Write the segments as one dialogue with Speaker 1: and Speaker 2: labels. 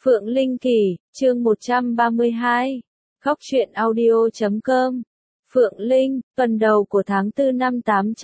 Speaker 1: Phượng Linh Kỳ, chương 132. Góc truyện audio.com. Phượng Linh, tuần đầu của tháng 4 năm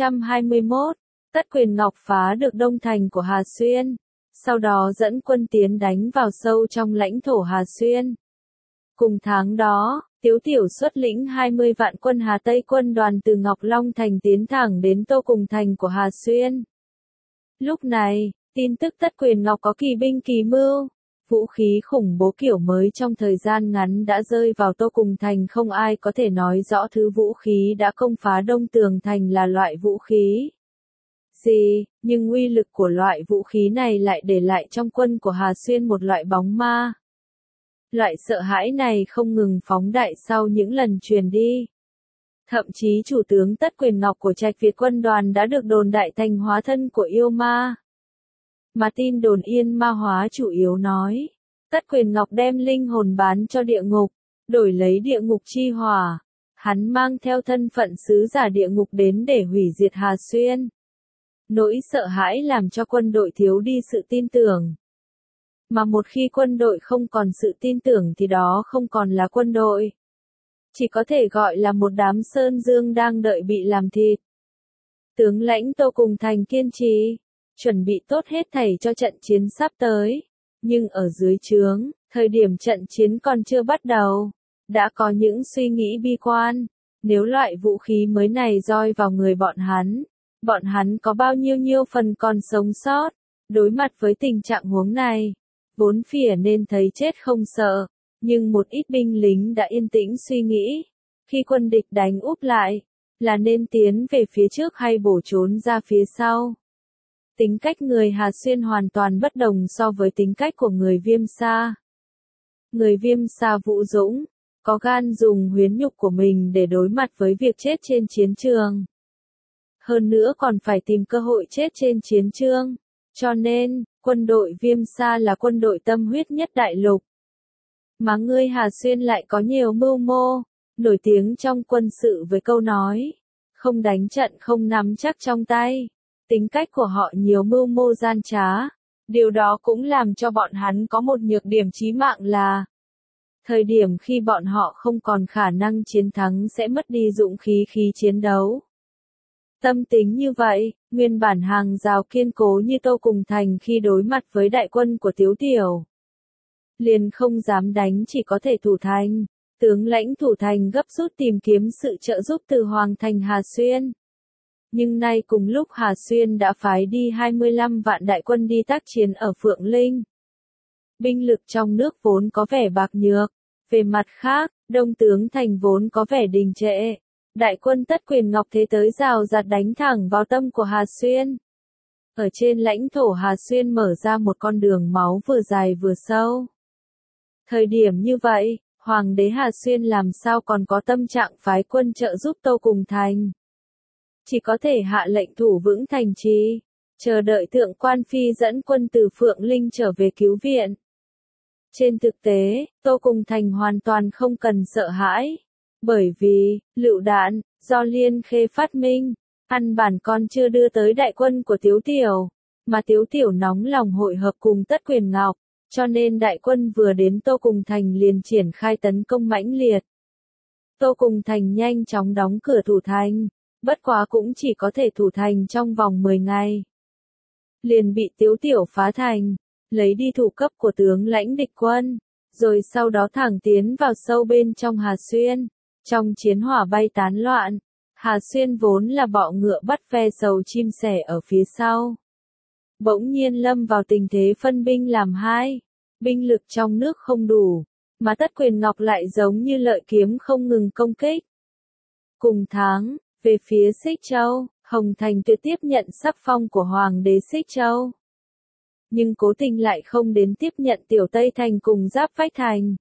Speaker 1: 821, Tất Quyền Ngọc phá được Đông Thành của Hà Xuyên, sau đó dẫn quân tiến đánh vào sâu trong lãnh thổ Hà Xuyên. Cùng tháng đó, Tiếu Tiểu xuất lĩnh 20 vạn quân Hà Tây quân đoàn từ Ngọc Long Thành tiến thẳng đến Tô Cùng Thành của Hà Xuyên. Lúc này, tin tức Tất Quyền Ngọc có kỳ binh kỳ mưu, vũ khí khủng bố kiểu mới trong thời gian ngắn đã rơi vào Tô Cùng Thành, không ai có thể nói rõ thứ vũ khí đã công phá Đông Tường Thành là loại vũ khí gì, nhưng uy lực của loại vũ khí này lại để lại trong quân của Hà Xuyên một loại bóng ma. Loại sợ hãi này không ngừng phóng đại sau những lần truyền đi. Thậm chí chủ tướng Tất Quyền Ngọc của Trạch Việt quân đoàn đã được đồn đại thành hóa thân của yêu ma. Mà tin đồn Yên Ma Hóa chủ yếu nói, Tất Quyền Ngọc đem linh hồn bán cho địa ngục, đổi lấy địa ngục chi hỏa. Hắn mang theo thân phận sứ giả địa ngục đến để hủy diệt Hà Xuyên. Nỗi sợ hãi làm cho quân đội thiếu đi sự tin tưởng. Mà một khi quân đội không còn sự tin tưởng thì đó không còn là quân đội. Chỉ có thể gọi là một đám sơn dương đang đợi bị làm thịt. Tướng lãnh Tô Cùng Thành kiên trì, chuẩn bị tốt hết thảy cho trận chiến sắp tới. Nhưng ở dưới trướng, thời điểm trận chiến còn chưa bắt đầu, đã có những suy nghĩ bi quan. Nếu loại vũ khí mới này roi vào người bọn hắn có bao nhiêu phần còn sống sót. Đối mặt với tình trạng huống này, vốn phỉa nên thấy chết không sợ, nhưng một ít binh lính đã yên tĩnh suy nghĩ. Khi quân địch đánh úp lại, là nên tiến về phía trước hay bổ trốn ra phía sau. Tính cách người Hà Xuyên hoàn toàn bất đồng so với tính cách của người Viêm Sa. Người Viêm Sa vũ dũng, có gan dùng huyết nhục của mình để đối mặt với việc chết trên chiến trường. Hơn nữa còn phải tìm cơ hội chết trên chiến trường. Cho nên, quân đội Viêm Sa là quân đội tâm huyết nhất đại lục. Mà người Hà Xuyên lại có nhiều mưu mô, nổi tiếng trong quân sự với câu nói, không đánh trận không nắm chắc trong tay. Tính cách của họ nhiều mưu mô gian trá. Điều đó cũng làm cho bọn hắn có một nhược điểm chí mạng là thời điểm khi bọn họ không còn khả năng chiến thắng sẽ mất đi dũng khí chiến đấu. Tâm tính như vậy, nguyên bản hàng rào kiên cố như Tô Cùng Thành khi đối mặt với đại quân của Tiếu Tiểu, liền không dám đánh, chỉ có thể thủ thành. Tướng lãnh thủ thành gấp rút tìm kiếm sự trợ giúp từ Hoàng thành Hà Xuyên. Nhưng nay cùng lúc Hà Xuyên đã phái đi 25 vạn đại quân đi tác chiến ở Phượng Linh. Binh lực trong nước vốn có vẻ bạc nhược. Về mặt khác, Đông Tướng Thành vốn có vẻ đình trệ. Đại quân Tất Quyền Ngọc thế tới rào rạt đánh thẳng vào tâm của Hà Xuyên. Ở trên lãnh thổ Hà Xuyên mở ra một con đường máu vừa dài vừa sâu. Thời điểm như vậy, Hoàng đế Hà Xuyên làm sao còn có tâm trạng phái quân trợ giúp Tô Cùng Thành. Chỉ có thể hạ lệnh thủ vững thành trì, chờ đợi Thượng Quan Phi dẫn quân từ Phượng Linh trở về cứu viện. Trên thực tế, Tô Cùng Thành hoàn toàn không cần sợ hãi. Bởi vì, lựu đạn, do Liên Khê phát minh, căn bản còn chưa đưa tới đại quân của Tiếu Tiểu, mà Tiếu Tiểu nóng lòng hội hợp cùng Tất Quyền Ngọc, cho nên đại quân vừa đến Tô Cùng Thành liền triển khai tấn công mãnh liệt. Tô Cùng Thành nhanh chóng đóng cửa thủ thành, bất quá cũng chỉ có thể thủ thành trong vòng 10 ngày. Liền bị Tiếu Tiểu phá thành, lấy đi thủ cấp của tướng lãnh địch quân, rồi sau đó thẳng tiến vào sâu bên trong Hà Xuyên. Trong chiến hỏa bay tán loạn, Hà Xuyên vốn là bọ ngựa bắt ve sầu chim sẻ ở phía sau. Bỗng nhiên lâm vào tình thế phân binh làm hai, binh lực trong nước không đủ, mà Tất Quyền Ngọc lại giống như lợi kiếm không ngừng công kích. Cùng tháng, về phía Xích Châu, Hồng Thành Tuyệt tiếp nhận sắc phong của Hoàng đế Xích Châu. Nhưng cố tình lại không đến tiếp nhận Tiểu Tây Thành cùng Giáp Phách Thành,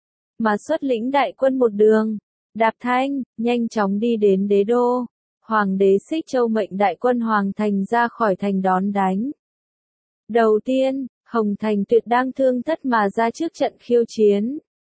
Speaker 1: mà xuất lĩnh đại quân một đường, đạp thanh, nhanh chóng đi đến đế đô. Hoàng đế Xích Châu mệnh đại quân Hoàng thành ra khỏi thành đón đánh. Đầu tiên, Hồng Thành Tuyệt đang thương thất mà ra trước trận khiêu chiến.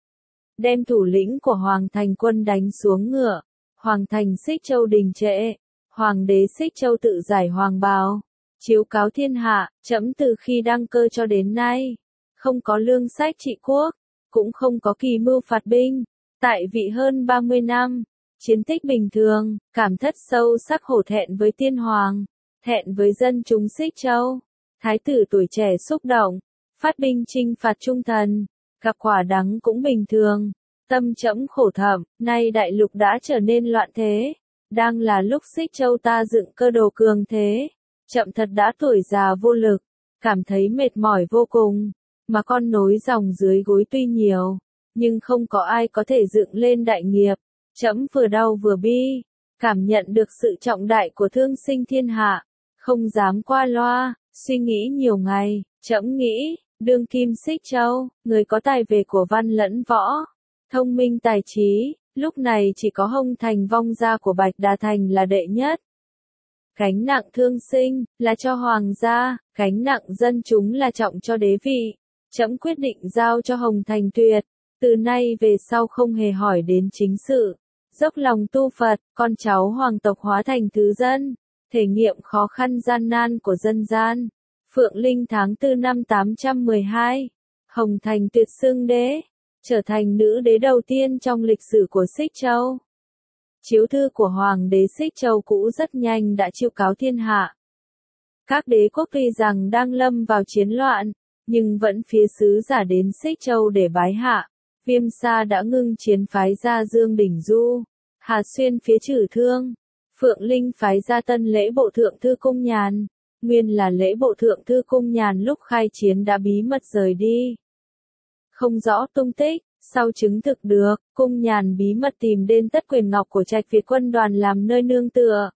Speaker 1: Đem thủ lĩnh của Hoàng thành quân đánh xuống ngựa. Hoàng thành Xích Châu đình trệ. Hoàng đế Xích Châu tự giải hoàng bào, chiếu cáo thiên hạ, trẫm từ khi đăng cơ cho đến nay, không có lương sách trị quốc, cũng không có kỳ mưu phạt binh, tại vị hơn 30 năm, chiến tích bình thường, cảm thất sâu sắc hổ thẹn với tiên hoàng, thẹn với dân chúng Xích Châu. Thái tử tuổi trẻ xúc động, phát binh chinh phạt Trung Thần, gặp quả đắng cũng bình thường, tâm trẫm khổ thầm, nay đại lục đã trở nên loạn thế, đang là lúc Xích Châu ta dựng cơ đồ cường thế, chậm thật đã tuổi già vô lực, cảm thấy mệt mỏi vô cùng, mà con nối dòng dưới gối tuy nhiều, nhưng không có ai có thể dựng lên đại nghiệp, trẫm vừa đau vừa bi, cảm nhận được sự trọng đại của thương sinh thiên hạ, không dám qua loa, suy nghĩ nhiều ngày, trẫm nghĩ, đương kim Xích Châu, người có tài về của văn lẫn võ, thông minh tài trí, lúc này chỉ có Hồng Thành vong gia của Bạch Đà Thành là đệ nhất. Gánh nặng thương sinh, là cho hoàng gia, gánh nặng dân chúng là trọng cho đế vị. Trẫm quyết định giao cho Hồng Thành Tuyệt, từ nay về sau không hề hỏi đến chính sự. Dốc lòng tu Phật, con cháu hoàng tộc hóa thành thứ dân, thể nghiệm khó khăn gian nan của dân gian. Phượng Linh tháng 4 năm 812, Hồng Thành Tuyệt xưng đế, trở thành nữ đế đầu tiên trong lịch sử của Xích Châu. Chiếu thư của Hoàng đế Xích Châu cũ rất nhanh đã chiêu cáo thiên hạ. Các đế quốc tuy rằng đang lâm vào chiến loạn, nhưng vẫn phía sứ giả đến Xích Châu để bái hạ. Viêm Sa đã ngưng chiến phái ra Dương Đỉnh Du, Hà Xuyên phía Trử Thương, Phượng Linh phái ra tân lễ bộ thượng thư Cung Nhàn. Nguyên là lễ bộ thượng thư Cung Nhàn lúc khai chiến đã bí mật rời đi. Không rõ tung tích, sau chứng thực được, Cung Nhàn bí mật tìm đến Tất Quyền Ngọc của Trạch Việt quân đoàn làm nơi nương tựa.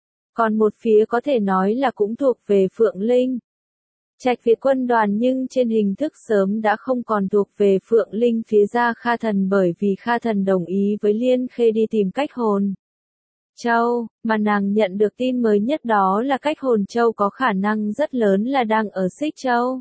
Speaker 1: Còn một phía có thể nói là cũng thuộc về Phượng Linh. Trạch Việt quân đoàn nhưng trên hình thức sớm đã không còn thuộc về Phượng Linh phía Gia Kha Thần bởi vì Kha Thần đồng ý với Liên Khê đi tìm Cách Hồn Châu, mà nàng nhận được tin mới nhất đó là Cách Hồn Châu có khả năng rất lớn là đang ở Xích Châu.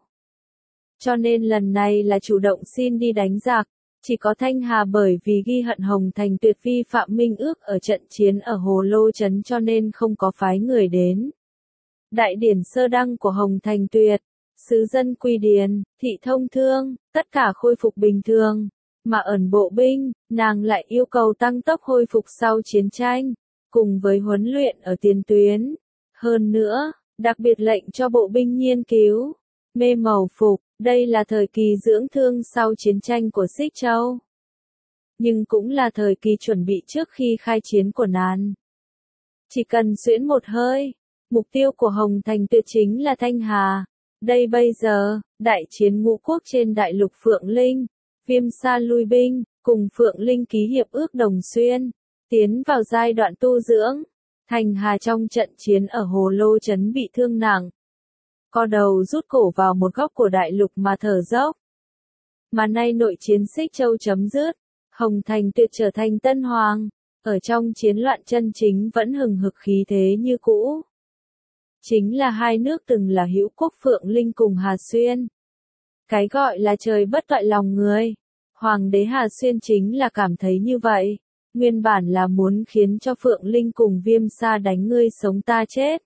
Speaker 1: Cho nên lần này là chủ động xin đi đánh giặc, chỉ có Thanh Hà bởi vì ghi hận Hồng Thành Tuyệt vi phạm minh ước ở trận chiến ở Hồ Lô Trấn cho nên không có phái người đến. Đại điển sơ đăng của Hồng Thành Tuyệt, sứ dân quy điền, thị thông thương, tất cả khôi phục bình thường, mà ẩn bộ binh, nàng lại yêu cầu tăng tốc hồi phục sau chiến tranh, cùng với huấn luyện ở tiền tuyến. Hơn nữa, đặc biệt lệnh cho bộ binh nghiên cứu, mê màu phục, đây là thời kỳ dưỡng thương sau chiến tranh của Xích Châu. Nhưng cũng là thời kỳ chuẩn bị trước khi khai chiến của nàng. Chỉ cần xuyễn một hơi, mục tiêu của Hồng Thành Tuyệt chính là Thanh Hà. Đây bây giờ, đại chiến ngũ quốc trên đại lục Phượng Linh, Viêm Sa lui binh, cùng Phượng Linh ký hiệp ước Đồng Xuyên, tiến vào giai đoạn tu dưỡng. Thanh Hà trong trận chiến ở Hồ Lô Trấn bị thương nặng. Co đầu rút cổ vào một góc của đại lục mà thở dốc. Mà nay nội chiến Xích Châu chấm dứt, Hồng Thành Tuyệt trở thành tân hoàng, ở trong chiến loạn chân chính vẫn hừng hực khí thế như cũ. Chính là hai nước từng là hữu quốc Phượng Linh cùng Hà Xuyên. Cái gọi là trời bất toại lòng người. Hoàng đế Hà Xuyên chính là cảm thấy như vậy. Nguyên bản là muốn khiến cho Phượng Linh cùng Viêm Sa đánh ngươi sống ta chết.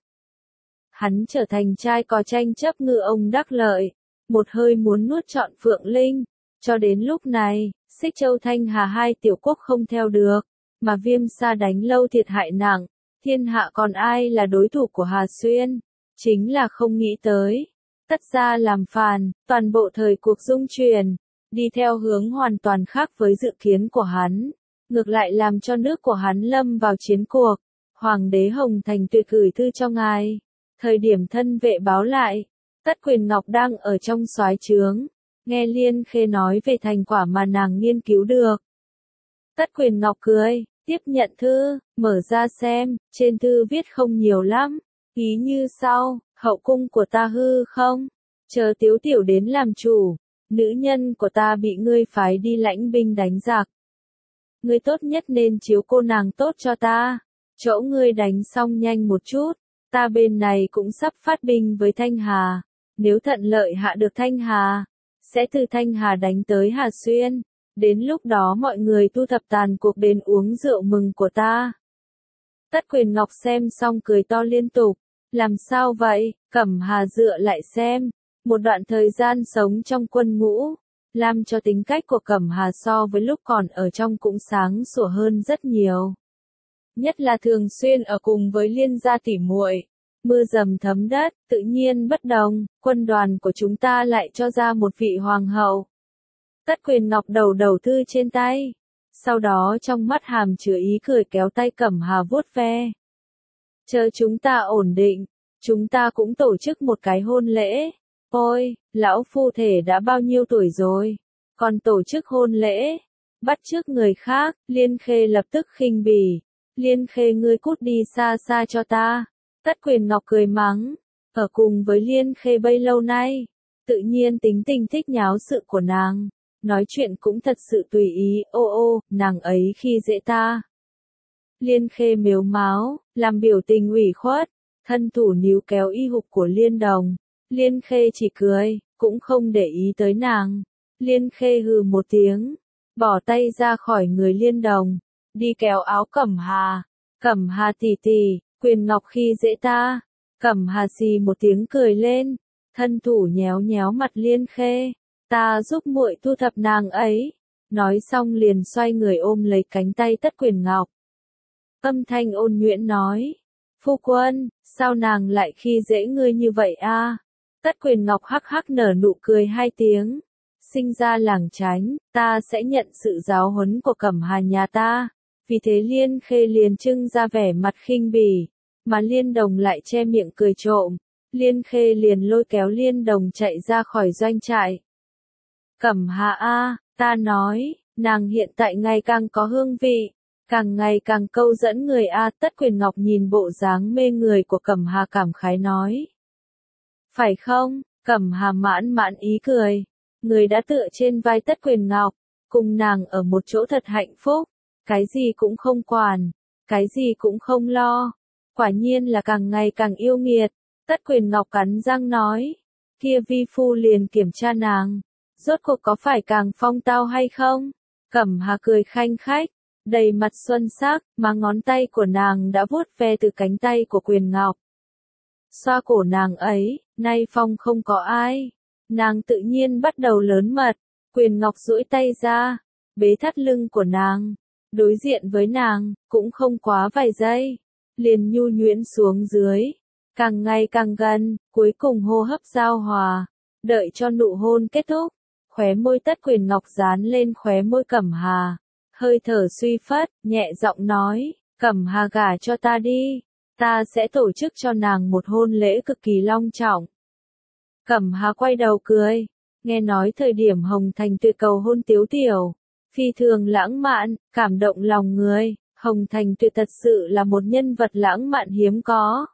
Speaker 1: Hắn trở thành trai cò tranh chấp ngư ông đắc lợi. Một hơi muốn nuốt trọn Phượng Linh. Cho đến lúc này, Xích Châu Thanh Hà hai tiểu quốc không theo được. Mà Viêm Sa đánh lâu thiệt hại nặng. Thiên hạ còn ai là đối thủ của Hà Xuyên? Chính là không nghĩ tới. Tất ra làm phàn, toàn bộ thời cuộc dung chuyển, đi theo hướng hoàn toàn khác với dự kiến của hắn. Ngược lại làm cho nước của hắn lâm vào chiến cuộc. Hoàng đế Hồng Thành Tuyệt gửi thư cho ngài. Thời điểm thân vệ báo lại, Tất Quyền Ngọc đang ở trong soái trướng. Nghe Liên Khê nói về thành quả mà nàng nghiên cứu được. Tất Quyền Ngọc cười. Tiếp nhận thư, mở ra xem, trên thư viết không nhiều lắm, ý như sau, hậu cung của ta hư không, chờ Tiếu Tiểu đến làm chủ, nữ nhân của ta bị ngươi phái đi lãnh binh đánh giặc. Ngươi tốt nhất nên chiếu cô nàng tốt cho ta, chỗ ngươi đánh xong nhanh một chút, ta bên này cũng sắp phát binh với Thanh Hà, nếu thuận lợi hạ được Thanh Hà, sẽ từ Thanh Hà đánh tới Hà Xuyên. Đến lúc đó mọi người thu thập tàn cuộc đến uống rượu mừng của ta. Tất Quyền Ngọc xem xong cười to liên tục. Làm sao vậy? Cẩm Hà dựa lại xem. Một đoạn thời gian sống trong quân ngũ, làm cho tính cách của Cẩm Hà so với lúc còn ở trong cũng sáng sủa hơn rất nhiều. Nhất là thường xuyên ở cùng với Liên gia tỉ muội, mưa dầm thấm đất, tự nhiên bất đồng, quân đoàn của chúng ta lại cho ra một vị hoàng hậu. Tất Quyền Ngọc đầu đầu thư trên tay, sau đó trong mắt hàm chứa ý cười kéo tay Cẩm Hà vuốt ve. Chờ chúng ta ổn định, chúng ta cũng tổ chức một cái hôn lễ. Ôi, lão phu thể đã bao nhiêu tuổi rồi, còn tổ chức hôn lễ, bắt chước người khác. Liên Khê lập tức khinh bỉ. Liên Khê, ngươi cút đi xa xa cho ta. Tất Quyền Ngọc cười mắng, ở cùng với Liên Khê bấy lâu nay, tự nhiên tính tình thích nháo sự của nàng, nói chuyện cũng thật sự tùy ý. Ô, nàng ấy khi dễ ta. Liên Khê mếu máo, làm biểu tình ủy khuất, thân thủ níu kéo y phục của Liên Đồng. Liên Khê chỉ cười, cũng không để ý tới nàng. Liên Khê hừ một tiếng, bỏ tay ra khỏi người Liên Đồng, đi kéo áo Cẩm Hà. Cẩm Hà tỷ tỷ, Quyền Ngọc khi dễ ta. Cẩm Hà xì một tiếng cười lên, thân thủ nhéo nhéo mặt Liên Khê. Ta giúp muội thu thập nàng ấy. Nói xong liền xoay người ôm lấy cánh tay Tất Quyền Ngọc. Âm thanh ôn nhuyễn nói, phu quân, sao nàng lại khi dễ ngươi như vậy a? Tất Quyền Ngọc hắc hắc nở nụ cười hai tiếng, sinh ra làng tránh, ta sẽ nhận sự giáo huấn của Cẩm Hà nhà ta. Vì thế Liên Khê liền trưng ra vẻ mặt khinh bỉ, mà Liên Đồng lại che miệng cười trộm. Liên Khê liền lôi kéo Liên Đồng chạy ra khỏi doanh trại. Cẩm Hà a, ta nói, nàng hiện tại ngày càng có hương vị, càng ngày càng câu dẫn người a. Tất Quyền Ngọc nhìn bộ dáng mê người của Cẩm Hà cảm khái nói. Phải không? Cẩm Hà mãn mãn ý cười. Người đã tựa trên vai Tất Quyền Ngọc, cùng nàng ở một chỗ thật hạnh phúc, cái gì cũng không quản, cái gì cũng không lo. Quả nhiên là càng ngày càng yêu nghiệt. Tất Quyền Ngọc cắn răng nói, kia vi phu liền kiểm tra nàng, rốt cuộc có phải càng phong tao hay không? Cẩm Hà cười khanh khách, đầy mặt xuân sắc, mà ngón tay của nàng đã vuốt ve từ cánh tay của Quyền Ngọc. Xoa cổ nàng ấy, nay phong không có ai. Nàng tự nhiên bắt đầu lớn mật. Quyền Ngọc duỗi tay ra, bế thắt lưng của nàng, đối diện với nàng, cũng không quá vài giây, liền nhu nhuyễn xuống dưới, càng ngày càng gần, cuối cùng hô hấp giao hòa, đợi cho nụ hôn kết thúc, khóe môi Tất Quyền Ngọc dán lên khóe môi Cẩm Hà, hơi thở suy phất, nhẹ giọng nói, Cẩm Hà gả cho ta đi, ta sẽ tổ chức cho nàng một hôn lễ cực kỳ long trọng. Cẩm Hà quay đầu cười, nghe nói thời điểm Hồng Thành Tuyệt cầu hôn Tiếu Tiểu, phi thường lãng mạn, cảm động lòng người. Hồng Thành Tuyệt thật sự là một nhân vật lãng mạn hiếm có.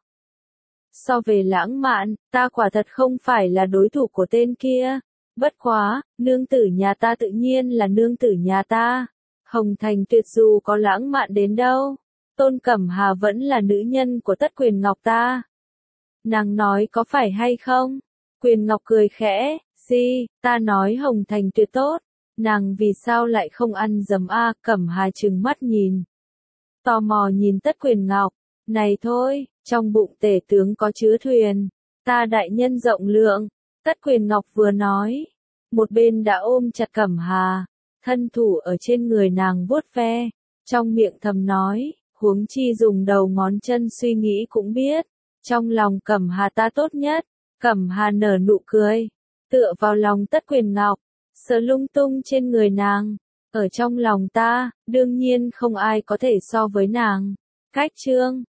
Speaker 1: So về lãng mạn, ta quả thật không phải là đối thủ của tên kia. Bất quá, nương tử nhà ta tự nhiên là nương tử nhà ta. Hồng Thành Tuyệt dù có lãng mạn đến đâu, Tôn Cẩm Hà vẫn là nữ nhân của Tất Quyền Ngọc ta. Nàng nói có phải hay không? Quyền Ngọc cười khẽ, gì, ta nói Hồng Thành Tuyệt tốt, nàng vì sao lại không ăn dấm a? Cẩm Hà trừng mắt nhìn, tò mò nhìn Tất Quyền Ngọc, này thôi, trong bụng tể tướng có chứa thuyền, ta đại nhân rộng lượng. Tất Quyền Ngọc vừa nói, một bên đã ôm chặt Cẩm Hà, thân thủ ở trên người nàng vuốt ve, trong miệng thầm nói, huống chi dùng đầu ngón chân suy nghĩ cũng biết, trong lòng Cẩm Hà ta tốt nhất. Cẩm Hà nở nụ cười, tựa vào lòng Tất Quyền Ngọc, sờ lung tung trên người nàng. Ở trong lòng ta, đương nhiên không ai có thể so với nàng. Cách chương